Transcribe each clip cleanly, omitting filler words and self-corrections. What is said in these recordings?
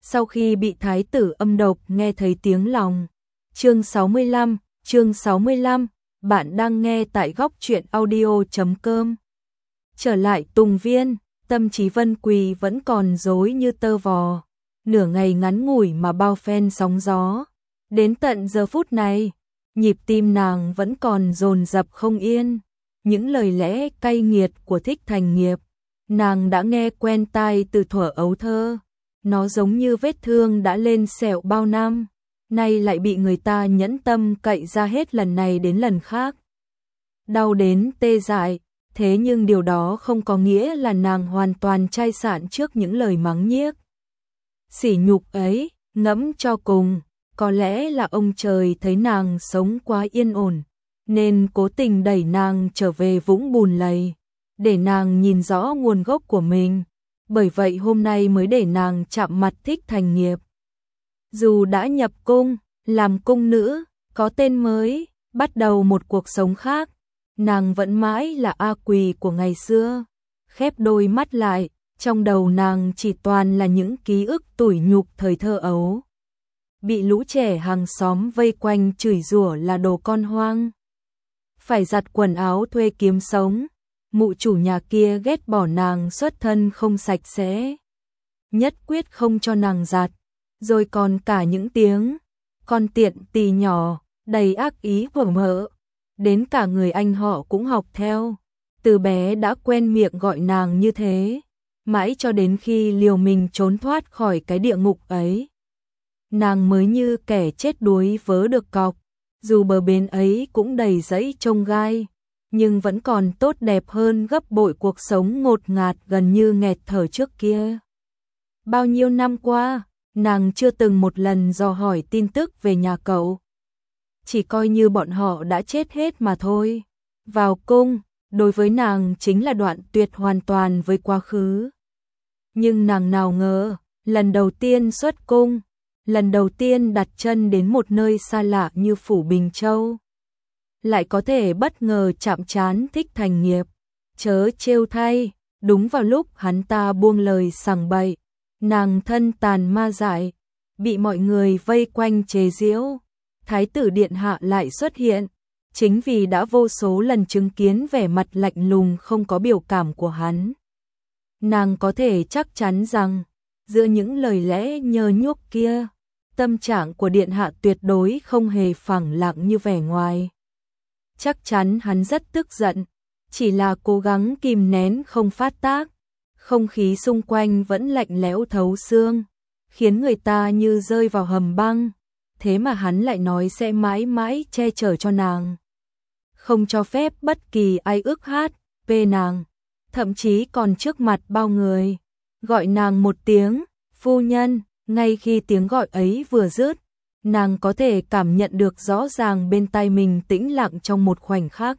sau khi bị thái tử âm độc nghe thấy tiếng lòng. Chương 65, bạn đang nghe tại góc truyện audio.com. Trở lại Tùng Viên, tâm trí Vân Quỳ vẫn còn rối như tơ vò, nửa ngày ngắn ngủi mà bao phen sóng gió. Đến tận giờ phút này, nhịp tim nàng vẫn còn dồn dập không yên. Những lời lẽ cay nghiệt của Thích Thành Nghiệp, nàng đã nghe quen tai từ thuở ấu thơ. Nó giống như vết thương đã lên sẹo bao năm, nay lại bị người ta nhẫn tâm cậy ra hết lần này đến lần khác. Đau đến tê dại, thế nhưng điều đó không có nghĩa là nàng hoàn toàn chai sạn trước những lời mắng nhiếc. Sỉ nhục ấy, ngẫm cho cùng, có lẽ là ông trời thấy nàng sống quá yên ổn, nên cố tình đẩy nàng trở về vũng bùn lầy, để nàng nhìn rõ nguồn gốc của mình. Bởi vậy hôm nay mới để nàng chạm mặt Thích Thành Nghiệp. Dù đã nhập cung, làm cung nữ, có tên mới, bắt đầu một cuộc sống khác, nàng vẫn mãi là A Quỳ của ngày xưa. Khép đôi mắt lại, trong đầu nàng chỉ toàn là những ký ức tủi nhục thời thơ ấu. Bị lũ trẻ hàng xóm vây quanh chửi rủa là đồ con hoang. Phải giặt quần áo thuê kiếm sống. Mụ chủ nhà kia ghét bỏ nàng xuất thân không sạch sẽ, nhất quyết không cho nàng giặt. Rồi còn cả những tiếng con tiện tỳ nhỏ đầy ác ý vở mỡ, đến cả người anh họ cũng học theo. Từ bé đã quen miệng gọi nàng như thế, mãi cho đến khi liều mình trốn thoát khỏi cái địa ngục ấy, nàng mới như kẻ chết đuối vớ được cọc. Dù bờ bến ấy cũng đầy rẫy chông gai, nhưng vẫn còn tốt đẹp hơn gấp bội cuộc sống ngột ngạt gần như nghẹt thở trước kia. Bao nhiêu năm qua, nàng chưa từng một lần dò hỏi tin tức về nhà cậu. Chỉ coi như bọn họ đã chết hết mà thôi. Vào cung, đối với nàng chính là đoạn tuyệt hoàn toàn với quá khứ. Nhưng nàng nào ngờ, lần đầu tiên xuất cung, lần đầu tiên đặt chân đến một nơi xa lạ như Phủ Bình Châu, lại có thể bất ngờ chạm trán Thích Thành Nghiệp. Chớ trêu thay, đúng vào lúc hắn ta buông lời sằng bậy, nàng thân tàn ma dại, bị mọi người vây quanh chế giễu, Thái tử điện hạ lại xuất hiện. Chính vì đã vô số lần chứng kiến vẻ mặt lạnh lùng không có biểu cảm của hắn, nàng có thể chắc chắn rằng giữa những lời lẽ nhơ nhuốc kia, tâm trạng của điện hạ tuyệt đối không hề phẳng lặng như vẻ ngoài. Chắc chắn hắn rất tức giận, chỉ là cố gắng kìm nén không phát tác. Không khí xung quanh vẫn lạnh lẽo thấu xương, khiến người ta như rơi vào hầm băng. Thế mà hắn lại nói sẽ mãi mãi che chở cho nàng, không cho phép bất kỳ ai ức hát về nàng, thậm chí còn trước mặt bao người gọi nàng một tiếng phu nhân. Ngay khi tiếng gọi ấy vừa dứt, nàng có thể cảm nhận được rõ ràng bên tai mình tĩnh lặng trong một khoảnh khắc.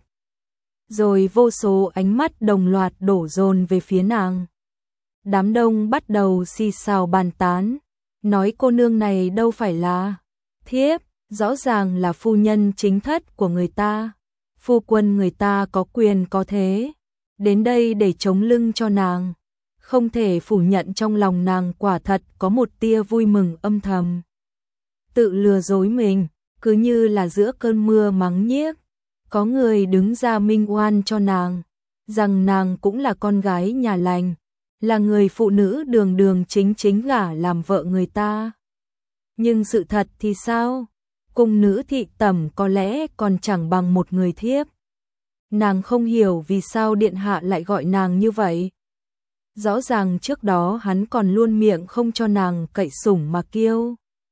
Rồi vô số ánh mắt đồng loạt đổ dồn về phía nàng. Đám đông bắt đầu xì xào bàn tán, nói cô nương này đâu phải là thiếp, rõ ràng là phu nhân chính thất của người ta. Phu quân người ta có quyền có thế, đến đây để chống lưng cho nàng. Không thể phủ nhận trong lòng nàng quả thật có một tia vui mừng âm thầm. Tự lừa dối mình, cứ như là giữa cơn mưa mắng nhiếc, có người đứng ra minh oan cho nàng, rằng nàng cũng là con gái nhà lành, là người phụ nữ đường đường chính chính gả làm vợ người ta. Nhưng sự thật thì sao? Cung nữ thị tẩm có lẽ còn chẳng bằng một người thiếp. Nàng không hiểu vì sao điện hạ lại gọi nàng như vậy. Rõ ràng trước đó hắn còn luôn miệng không cho nàng cậy sủng mà kiêu.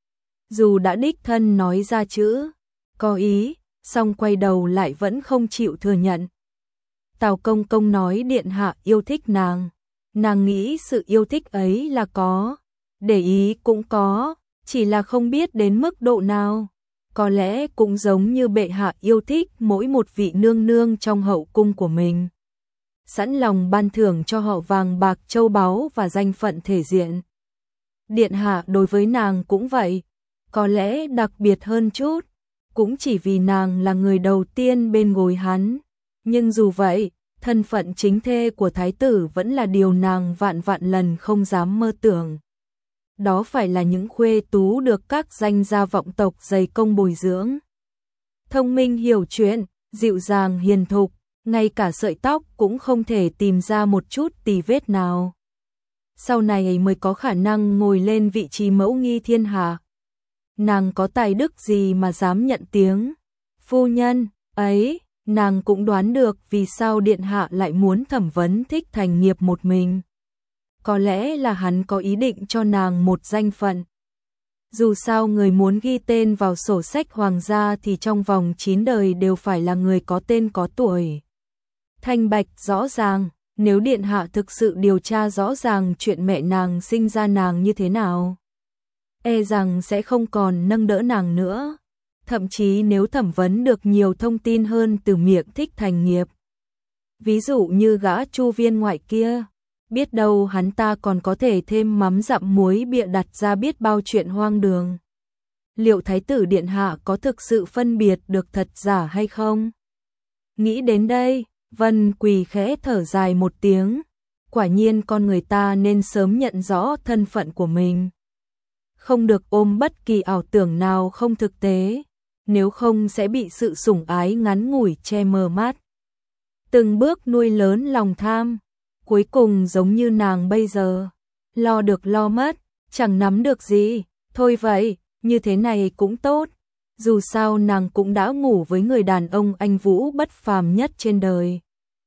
Dù đã đích thân nói ra chữ có ý, song quay đầu lại vẫn không chịu thừa nhận. Tào Công Công nói điện hạ yêu thích nàng. Nàng nghĩ sự yêu thích ấy là có, để ý cũng có, chỉ là không biết đến mức độ nào. Có lẽ cũng giống như bệ hạ yêu thích mỗi một vị nương nương trong hậu cung của mình, sẵn lòng ban thưởng cho họ vàng bạc châu báu và danh phận thể diện. Điện hạ đối với nàng cũng vậy, có lẽ đặc biệt hơn chút, cũng chỉ vì nàng là người đầu tiên bên gối hắn. Nhưng dù vậy, thân phận chính thê của thái tử vẫn là điều nàng vạn vạn lần không dám mơ tưởng. đó phải là những khuê tú được các danh gia vọng tộc dày công bồi dưỡng. Thông minh hiểu chuyện, dịu dàng hiền thục, ngay cả sợi tóc cũng không thể tìm ra một chút tì vết nào. Sau này mới có khả năng ngồi lên vị trí mẫu nghi thiên hạ. Nàng có tài đức gì mà dám nhận tiếng phu nhân ấy, nàng cũng đoán được vì sao điện hạ lại muốn thẩm vấn Thích Thành Nghiệp một mình. Có lẽ là hắn có ý định cho nàng một danh phận. Dù sao người muốn ghi tên vào sổ sách hoàng gia thì trong vòng 9 đời đều phải là người có tên có tuổi. Thanh bạch rõ ràng, nếu điện hạ thực sự điều tra rõ ràng chuyện mẹ nàng sinh ra nàng như thế nào, e rằng sẽ không còn nâng đỡ nàng nữa. Thậm chí nếu thẩm vấn được nhiều thông tin hơn từ miệng Thích Thành Nghiệp, ví dụ như gã Chu viên ngoại kia, biết đâu hắn ta còn có thể thêm mắm dặm muối bịa đặt ra biết bao chuyện hoang đường. Liệu thái tử điện hạ có thực sự phân biệt được thật giả hay không? Nghĩ đến đây, Vân Quỳ khẽ thở dài một tiếng. Quả nhiên con người ta nên sớm nhận rõ thân phận của mình. Không được ôm bất kỳ ảo tưởng nào không thực tế, nếu không sẽ bị sự sủng ái ngắn ngủi che mờ mắt. Từng bước nuôi lớn lòng tham, cuối cùng giống như nàng bây giờ, lo được lo mất, chẳng nắm được gì, thôi vậy, như thế này cũng tốt. Dù sao nàng cũng đã ngủ với người đàn ông anh vũ bất phàm nhất trên đời,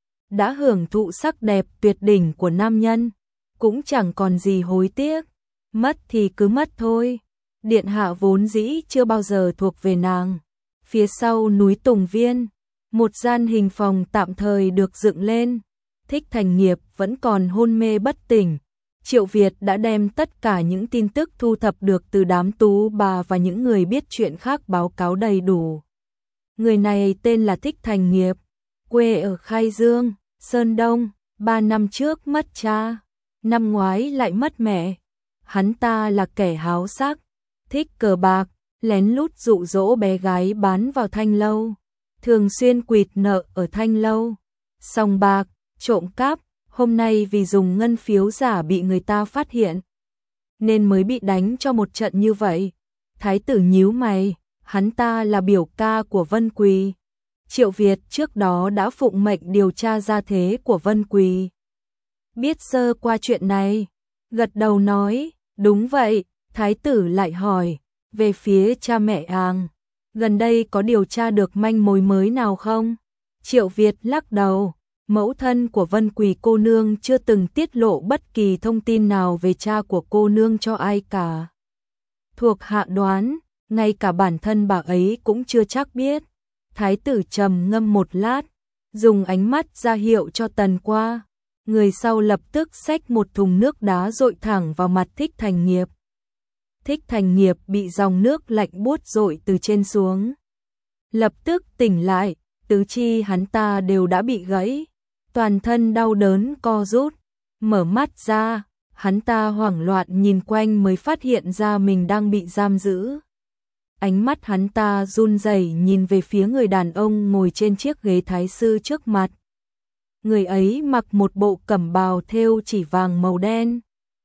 đã hưởng thụ sắc đẹp tuyệt đỉnh của nam nhân, cũng chẳng còn gì hối tiếc. Mất thì cứ mất thôi. Điện hạ vốn dĩ chưa bao giờ thuộc về nàng. Phía sau núi Tùng Viên, một gian hình phòng tạm thời được dựng lên. Thích Thành Nghiệp vẫn còn hôn mê bất tỉnh. Triệu Việt đã đem tất cả những tin tức thu thập được từ đám tú bà và những người biết chuyện khác báo cáo đầy đủ. Người này tên là Thích Thành Nghiệp, quê ở Khai Dương, Sơn Đông, 3 năm trước mất cha, năm ngoái lại mất mẹ. Hắn ta là kẻ háo sắc, thích cờ bạc, lén lút dụ dỗ bé gái bán vào thanh lâu, thường xuyên quỵt nợ ở thanh lâu, sòng bạc, trộm cắp. Hôm nay vì dùng ngân phiếu giả bị người ta phát hiện, nên mới bị đánh cho một trận như vậy. Thái tử nhíu mày, hắn ta là biểu ca của Vân Quỳ. Triệu Việt trước đó đã phụng mệnh điều tra gia thế của Vân Quỳ. Biết sơ qua chuyện này, gật đầu nói, đúng vậy. Thái tử lại hỏi, về phía cha mẹ Àng, gần đây có điều tra được manh mối mới nào không? Triệu Việt lắc đầu, mẫu thân của Vân Quỳ cô nương chưa từng tiết lộ bất kỳ thông tin nào về cha của cô nương cho ai cả. Thuộc hạ đoán, ngay cả bản thân bà ấy cũng chưa chắc biết. Thái tử trầm ngâm một lát, dùng ánh mắt ra hiệu cho Tần Qua. Người sau lập tức xách một thùng nước đá dội thẳng vào mặt Thích Thành Nghiệp. Thích Thành Nghiệp bị dòng nước lạnh buốt dội từ trên xuống. Lập tức tỉnh lại, tứ chi hắn ta đều đã bị gãy. Toàn thân đau đớn co rút. Mở mắt ra, hắn ta hoảng loạn nhìn quanh mới phát hiện ra mình đang bị giam giữ. Ánh mắt hắn ta run rẩy nhìn về phía người đàn ông ngồi trên chiếc ghế thái sư trước mặt. Người ấy mặc một bộ cẩm bào thêu chỉ vàng màu đen.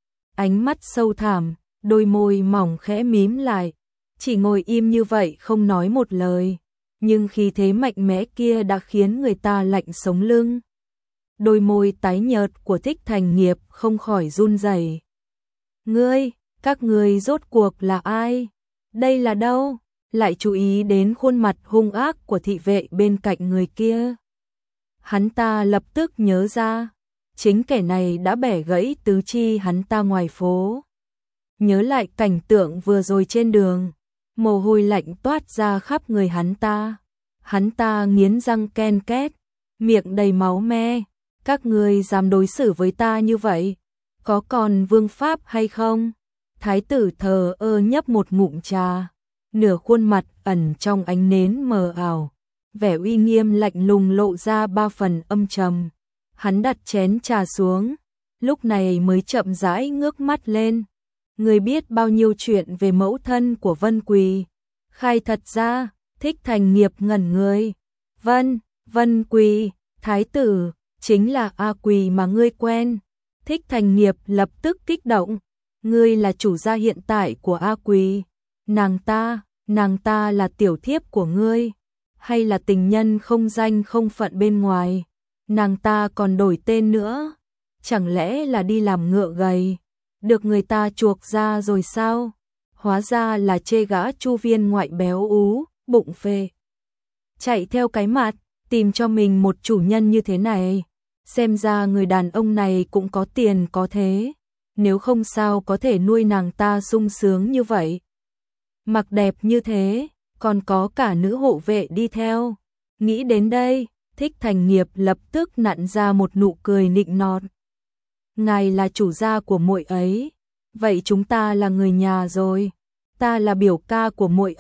Ánh mắt sâu thẳm, đôi môi mỏng khẽ mím lại, chỉ ngồi im như vậy không nói một lời, nhưng khí thế mạnh mẽ kia đã khiến người ta lạnh sống lưng. Đôi môi tái nhợt của Thích Thành Nghiệp không khỏi run rẩy. Các ngươi rốt cuộc là ai? Đây là đâu? Lại chú ý đến khuôn mặt hung ác của thị vệ bên cạnh người kia. Hắn ta lập tức nhớ ra, chính kẻ này đã bẻ gãy tứ chi hắn ta ngoài phố. Nhớ lại cảnh tượng vừa rồi trên đường, mồ hôi lạnh toát ra khắp người hắn ta. Hắn ta nghiến răng ken két, miệng đầy máu me. Các ngươi dám đối xử với ta như vậy, có còn vương pháp hay không? Thái tử thờ ơ nhấp một ngụm trà, nửa khuôn mặt ẩn trong ánh nến mờ ảo, vẻ uy nghiêm lạnh lùng lộ ra ba phần âm trầm. Hắn đặt chén trà xuống, lúc này mới chậm rãi ngước mắt lên. Người biết bao nhiêu chuyện về mẫu thân của Vân Quỳ? Khai thật ra. Thích Thành Nghiệp ngẩn người. Vân Quỳ, thái tử, chính là A Quỳ mà ngươi quen. Thích Thành Nghiệp lập tức kích động. Ngươi là chủ gia hiện tại của A Quỳ. Nàng ta là tiểu thiếp của ngươi, hay là tình nhân không danh không phận bên ngoài? Nàng ta còn đổi tên nữa, chẳng lẽ là đi làm ngựa gầy, được người ta chuộc ra rồi sao? Hóa ra là chê gã Chu Viên ngoại béo ú, bụng phệ. Chạy theo cái mặt, tìm cho mình một chủ nhân như thế này. Xem ra người đàn ông này cũng có tiền có thế, nếu không sao có thể nuôi nàng ta sung sướng như vậy. Mặc đẹp như thế, còn có cả nữ hộ vệ đi theo. Nghĩ đến đây, Thích Thành Nghiệp lập tức nặn ra một nụ cười nịnh nọt. Ngài là chủ gia của muội ấy, vậy chúng ta là người nhà rồi. Ta là biểu ca của muội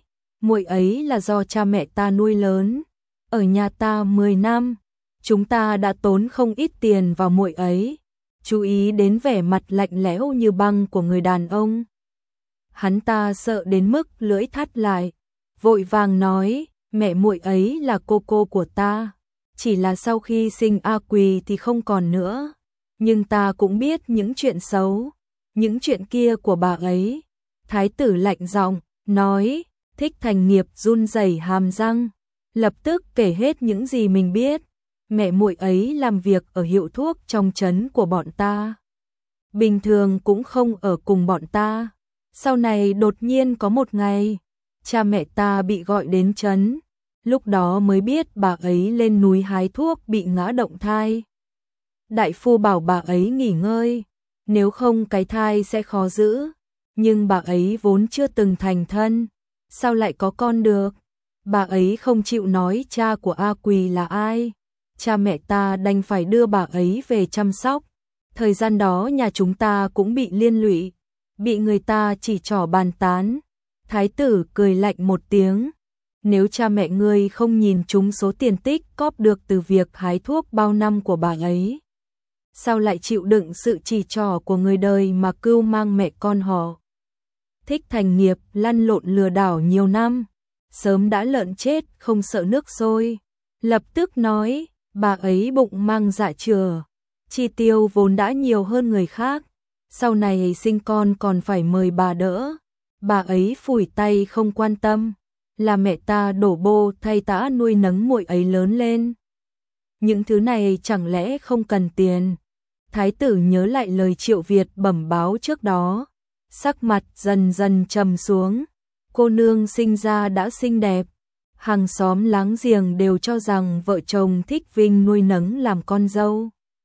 ấy là do cha mẹ ta nuôi lớn, ở nhà ta 10 năm, chúng ta đã tốn không ít tiền vào muội ấy. Chú ý đến vẻ mặt lạnh lẽo như băng của người đàn ông. Hắn ta sợ đến mức lưỡi thắt lại, vội vàng nói, mẹ muội ấy là cô của ta, chỉ là sau khi sinh A Quỳ thì không còn nữa, nhưng ta cũng biết những chuyện xấu, những chuyện kia của bà ấy. Thái tử lạnh giọng nói. Thích Thành Nghiệp run rẩy hàm răng, lập tức kể hết những gì mình biết. Mẹ muội ấy làm việc ở hiệu thuốc trong trấn của bọn ta, bình thường cũng không ở cùng bọn ta. Sau này đột nhiên có một ngày, cha mẹ ta bị gọi đến trấn, lúc đó mới biết bà ấy lên núi hái thuốc bị ngã động thai. Đại phu bảo bà ấy nghỉ ngơi, nếu không cái thai sẽ khó giữ, nhưng bà ấy vốn chưa từng thành thân, sao lại có con được? Bà ấy không chịu nói cha của A Quỳ là ai. Cha mẹ ta đành phải đưa bà ấy về chăm sóc. Thời gian đó nhà chúng ta cũng bị liên lụy, bị người ta chỉ trỏ bàn tán. Thái tử cười lạnh một tiếng. Nếu cha mẹ ngươi không nhìn trúng số tiền tích cóp được từ việc hái thuốc bao năm của bà ấy, sao lại chịu đựng sự chỉ trỏ của người đời mà cưu mang mẹ con họ? Thích Thành Nghiệp lăn lộn lừa đảo nhiều năm, sớm đã lợn chết không sợ nước sôi. Lập tức nói, bà ấy bụng mang dạ chửa, chi tiêu vốn đã nhiều hơn người khác, sau này sinh con còn phải mời bà đỡ. Bà ấy phủi tay không quan tâm, là mẹ ta đổ bô thay tã nuôi nấng muội ấy lớn lên. Những thứ này chẳng lẽ không cần tiền? Thái tử nhớ lại lời Triệu Việt bẩm báo trước đó, sắc mặt dần dần trầm xuống. Cô nương sinh ra đã xinh đẹp, hàng xóm láng giềng đều cho rằng vợ chồng Thích Vinh nuôi nấng làm con dâu.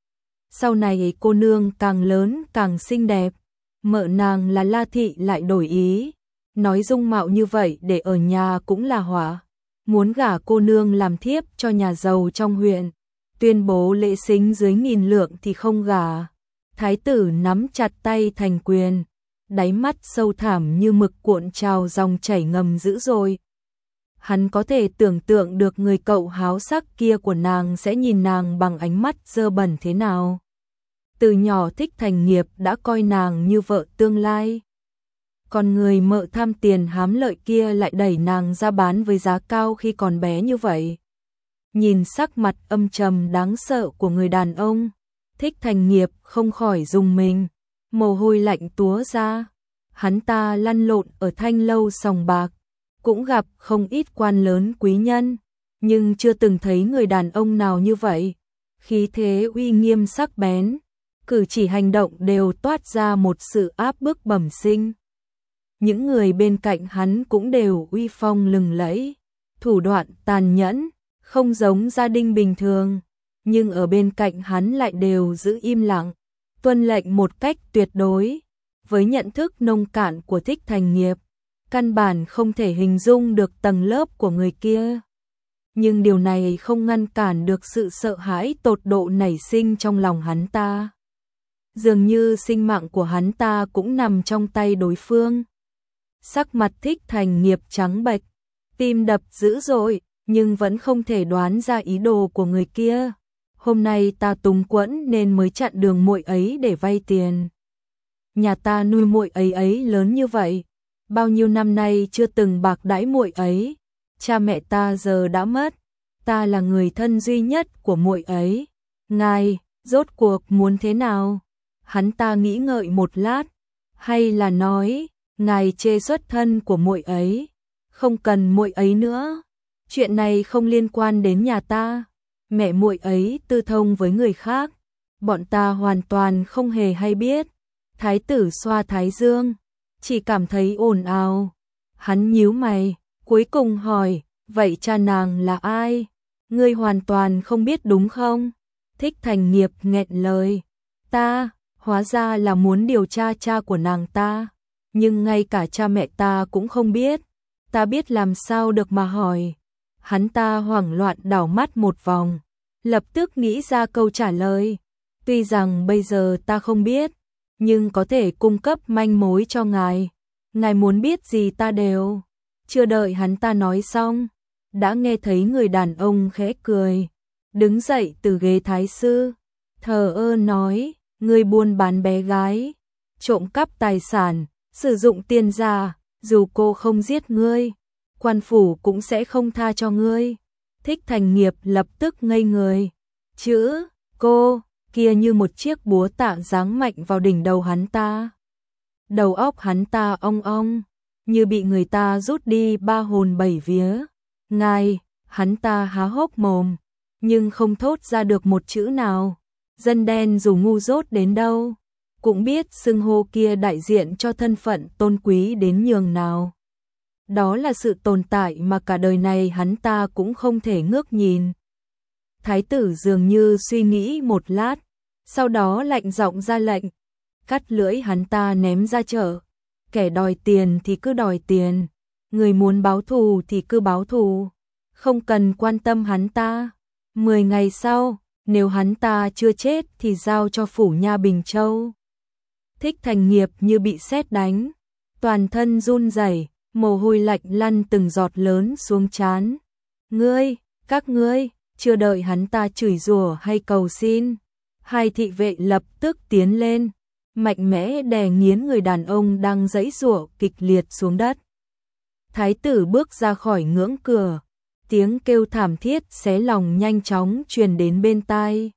Sau này cô nương càng lớn càng xinh đẹp, mợ nàng là La Thị lại đổi ý, nói dung mạo như vậy để ở nhà cũng là họa, muốn gả cô nương làm thiếp cho nhà giàu trong huyện, tuyên bố lễ sính dưới 1000 lượng thì không gả. Thái tử nắm chặt tay thành quyền, đáy mắt sâu thẳm như mực cuộn trào dòng chảy ngầm dữ dội. Hắn có thể tưởng tượng được người cậu háo sắc kia của nàng sẽ nhìn nàng bằng ánh mắt dơ bẩn thế nào. Từ nhỏ Thích Thành Nghiệp đã coi nàng như vợ tương lai. Còn người mợ tham tiền hám lợi kia lại đẩy nàng ra bán với giá cao khi còn bé như vậy. Nhìn sắc mặt âm trầm đáng sợ của người đàn ông, Thích Thành Nghiệp không khỏi rùng mình, mồ hôi lạnh túa ra. Hắn ta lăn lộn ở thanh lâu sòng bạc, cũng gặp không ít quan lớn quý nhân, nhưng chưa từng thấy người đàn ông nào như vậy. Khí thế uy nghiêm sắc bén, cử chỉ hành động đều toát ra một sự áp bức bẩm sinh. Những người bên cạnh hắn cũng đều uy phong lừng lẫy, thủ đoạn tàn nhẫn, không giống gia đình bình thường, nhưng ở bên cạnh hắn lại đều giữ im lặng, tuân lệnh một cách tuyệt đối. Với nhận thức nông cạn của Thích Thành Nghiệp, căn bản không thể hình dung được tầng lớp của người kia. Nhưng điều này không ngăn cản được sự sợ hãi tột độ nảy sinh trong lòng hắn ta. Dường như sinh mạng của hắn ta cũng nằm trong tay đối phương. Sắc mặt Thích Thành Nghiệp trắng bệch, tim đập dữ dội, nhưng vẫn không thể đoán ra ý đồ của người kia. Hôm nay ta túng quẫn nên mới chặn đường muội ấy để vay tiền. Nhà ta nuôi muội ấy lớn như vậy, bao nhiêu năm nay chưa từng bạc đãi muội ấy. Cha mẹ ta giờ đã mất, ta là người thân duy nhất của muội ấy. Ngài, rốt cuộc muốn thế nào? Hắn ta nghĩ ngợi một lát, Hay là nói, ngài chê xuất thân của muội ấy, không cần muội ấy nữa. Chuyện này không liên quan đến nhà ta. Mẹ muội ấy tư thông với người khác, bọn ta hoàn toàn không hề hay biết. Thái tử xoa thái dương, chỉ cảm thấy ồn ào. Hắn nhíu mày, cuối cùng hỏi, vậy cha nàng là ai? Ngươi hoàn toàn không biết đúng không? Thích Thành Nghiệp nghẹn lời, ta, hóa ra là muốn điều tra cha của nàng ta, nhưng ngay cả cha mẹ ta cũng không biết, ta biết làm sao được mà hỏi. Hắn ta hoảng loạn đảo mắt một vòng, lập tức nghĩ ra câu trả lời, tuy rằng bây giờ ta không biết, nhưng có thể cung cấp manh mối cho ngài. Ngài muốn biết gì ta đều. Chưa đợi hắn ta nói xong, đã nghe thấy người đàn ông khẽ cười, đứng dậy từ ghế thái sư, thờ ơ nói, ngươi buôn bán bé gái, trộm cắp tài sản, sử dụng tiền giả, dù cô không giết ngươi, quan phủ cũng sẽ không tha cho ngươi. Thích Thành Nghiệp lập tức ngây người, chữ cô kia như một chiếc búa tạ giáng mạnh vào đỉnh đầu hắn ta. Đầu óc hắn ta ong ong, như bị người ta rút đi ba hồn bảy vía. Ngài, hắn ta há hốc mồm, nhưng không thốt ra được một chữ nào. Dân đen dù ngu dốt đến đâu, cũng biết xưng hô kia đại diện cho thân phận tôn quý đến nhường nào. Đó là sự tồn tại mà cả đời này hắn ta cũng không thể ngước nhìn. Thái tử dường như suy nghĩ một lát, sau đó lạnh giọng ra lệnh, cắt lưỡi hắn ta ném ra chợ. Kẻ đòi tiền thì cứ đòi tiền, người muốn báo thù thì cứ báo thù, không cần quan tâm hắn ta. 10 ngày sau, nếu hắn ta chưa chết thì giao cho phủ nha Bình Châu. Thích Thành Nghiệp như bị sét đánh, toàn thân run rẩy, mồ hôi lạnh lăn từng giọt lớn xuống trán. Ngươi, các ngươi, chưa đợi hắn ta chửi rủa hay cầu xin, hai thị vệ lập tức tiến lên, mạnh mẽ đè nghiến người đàn ông đang giãy giụa kịch liệt xuống đất. Thái tử bước ra khỏi ngưỡng cửa, tiếng kêu thảm thiết xé lòng nhanh chóng truyền đến bên tai.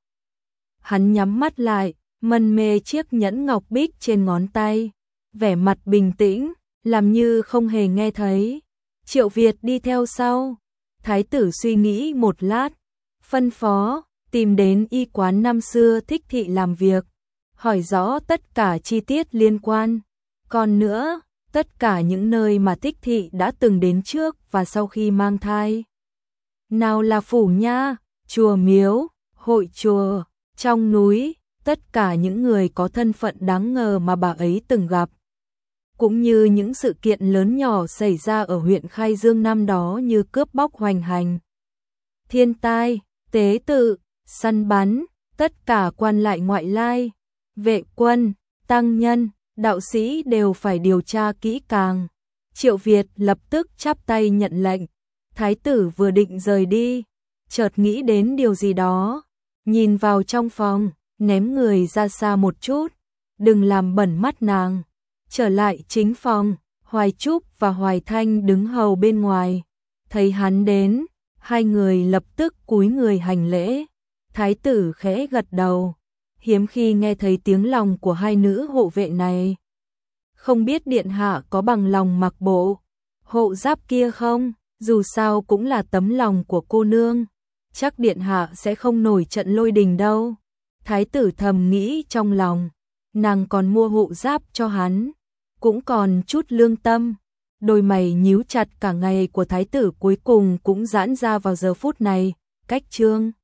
Hắn nhắm mắt lại, mân mê chiếc nhẫn ngọc bích trên ngón tay, vẻ mặt bình tĩnh, làm như không hề nghe thấy. Triệu Việt đi theo sau. Thái tử suy nghĩ một lát, phân phó, tìm đến y quán năm xưa Thích Thị làm việc, hỏi rõ tất cả chi tiết liên quan. Còn nữa, tất cả những nơi mà Thích Thị đã từng đến trước và sau khi mang thai. Nào là phủ nha, chùa miếu, hội chùa, trong núi, tất cả những người có thân phận đáng ngờ mà bà ấy từng gặp. Cũng như những sự kiện lớn nhỏ xảy ra ở huyện Khai Dương năm đó như cướp bóc hoành hành, thiên tai, tế tự, săn bắn, tất cả quan lại ngoại lai, vệ quân, tăng nhân, đạo sĩ đều phải điều tra kỹ càng. Triệu Việt lập tức chắp tay nhận lệnh. Thái tử vừa định rời đi, chợt nghĩ đến điều gì đó, nhìn vào trong phòng, ném người ra xa một chút, đừng làm bẩn mắt nàng. Trở lại chính phòng, Hoài Trúc và Hoài Thanh đứng hầu bên ngoài, thấy hắn đến, hai người lập tức cúi người hành lễ. Thái tử khẽ gật đầu, hiếm khi nghe thấy tiếng lòng của hai nữ hộ vệ này. Không biết điện hạ có bằng lòng mặc bộ hộ giáp kia không? Dù sao cũng là tấm lòng của cô nương, chắc điện hạ sẽ không nổi trận lôi đình đâu. Thái tử thầm nghĩ trong lòng, nàng còn mua hộ giáp cho hắn, cũng còn chút lương tâm. Đôi mày nhíu chặt cả ngày của thái tử cuối cùng cũng giãn ra vào giờ phút này. Cách chương